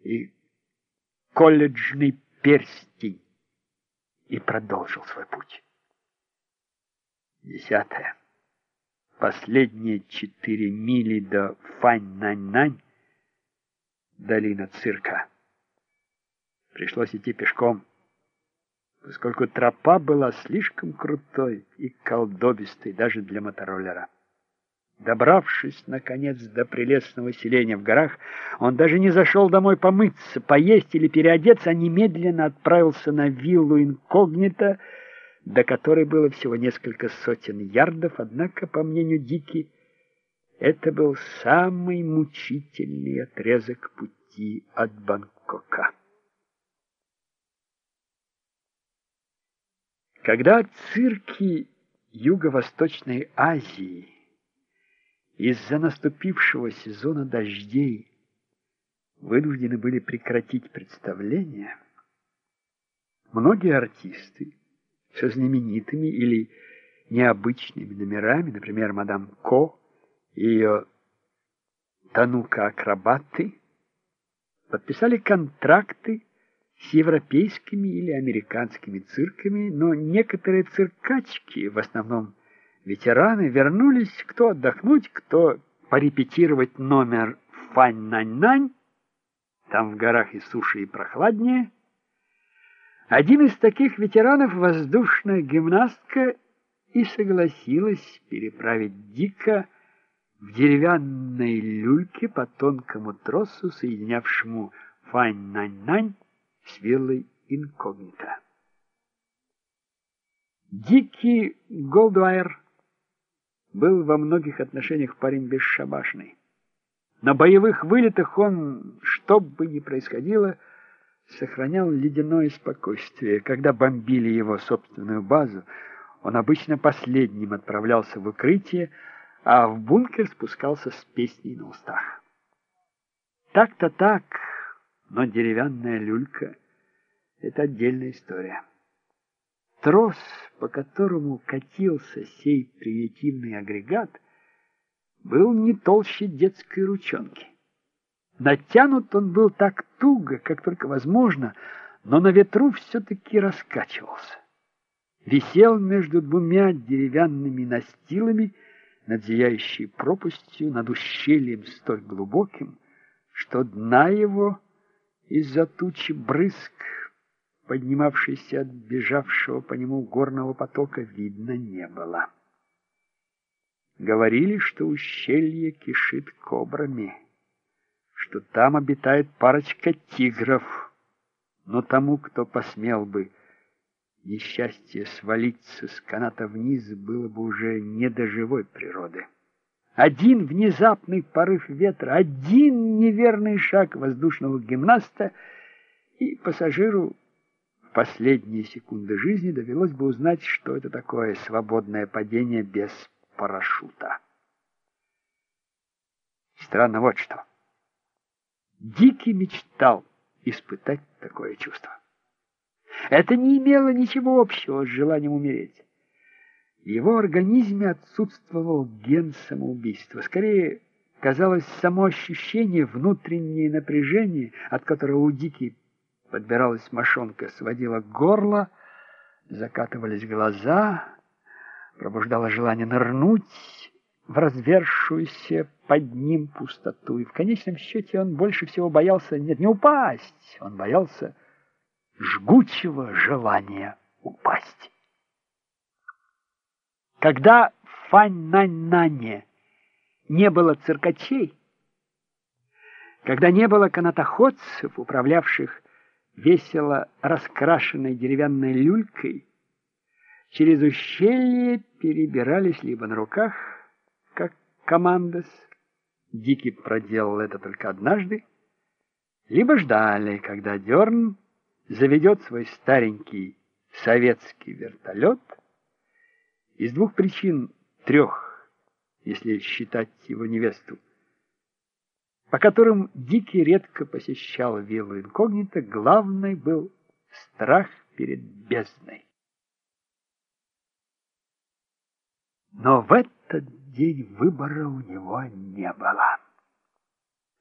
и колледжный перстень и продолжил свой путь. 10. Последние 4 мили до Фань-Нань-Нань, долина цирка. Пришлось идти пешком, поскольку тропа была слишком крутой и колдобистой даже для мотороллера. Добравшись, наконец, до прелестного селения в горах, он даже не зашел домой помыться, поесть или переодеться, а немедленно отправился на виллу инкогнито, до которой было всего несколько сотен ярдов, однако, по мнению Дики, это был самый мучительный отрезок пути от Бангкока. Когда цирки Юго-Восточной Азии из-за наступившего сезона дождей вынуждены были прекратить представления, многие артисты со знаменитыми или необычными номерами, например, мадам Ко и ее танука-акробаты, подписали контракты с европейскими или американскими цирками, но некоторые циркачки, в основном ветераны, вернулись кто отдохнуть, кто порепетировать номер Фань-Нань-Нань, там в горах и суше, и прохладнее. Один из таких ветеранов, воздушная гимнастка, и согласилась переправить Дика в деревянной люльке по тонкому тросу, соединявшему Фань-Нань-Нань с виллой инкогнито. Дики Голдуайр был во многих отношениях парень бесшабашный. На боевых вылетах он, что бы ни происходило, сохранял ледяное спокойствие. Когда бомбили его собственную базу, он обычно последним отправлялся в укрытие, а в бункер спускался с песней на устах. Так-то так, но деревянная люлька — это отдельная история. Трос, по которому катился сей примитивный агрегат, был не толще детской ручонки. Натянут он был так туго, как только возможно, но на ветру все-таки раскачивался. Висел между двумя деревянными настилами над зияющей пропастью, над ущельем столь глубоким, что дна его из-за тучи брызг, поднимавшейся от бежавшего по нему горного потока, видно не было. Говорили, что ущелье кишит кобрами, что там обитает парочка тигров, но тому, кто посмел бы несчастье свалиться с каната вниз, было бы уже не до живой природы. Один внезапный порыв ветра, один неверный шаг воздушного гимнаста, и пассажиру в последние секунды жизни довелось бы узнать, что это такое свободное падение без парашюта. Странно вот что. Дикий мечтал испытать такое чувство. Это не имело ничего общего с желанием умереть. В его организме отсутствовал ген самоубийства. Скорее, казалось, само ощущение, внутреннее напряжение, от которого у Дики подбиралась мошонка, сводило горло, закатывались глаза, пробуждало желание нырнуть в разверзшуюся под ним пустоту. И в конечном счете он больше всего боялся не упасть, он боялся жгучего желания упасть. Когда в Фань-Нань-Нане не было циркачей, когда не было канатоходцев, управлявших весело раскрашенной деревянной люлькой, через ущелье перебирались либо на руках, как командос, Дикий проделал это только однажды, либо ждали, когда Дерн заведет свой старенький советский вертолет. Из двух причин, 3, если считать его невесту, по которым Дикий редко посещал виллу инкогнито, главный был страх перед бездной. Но в этот день выбора у него не было.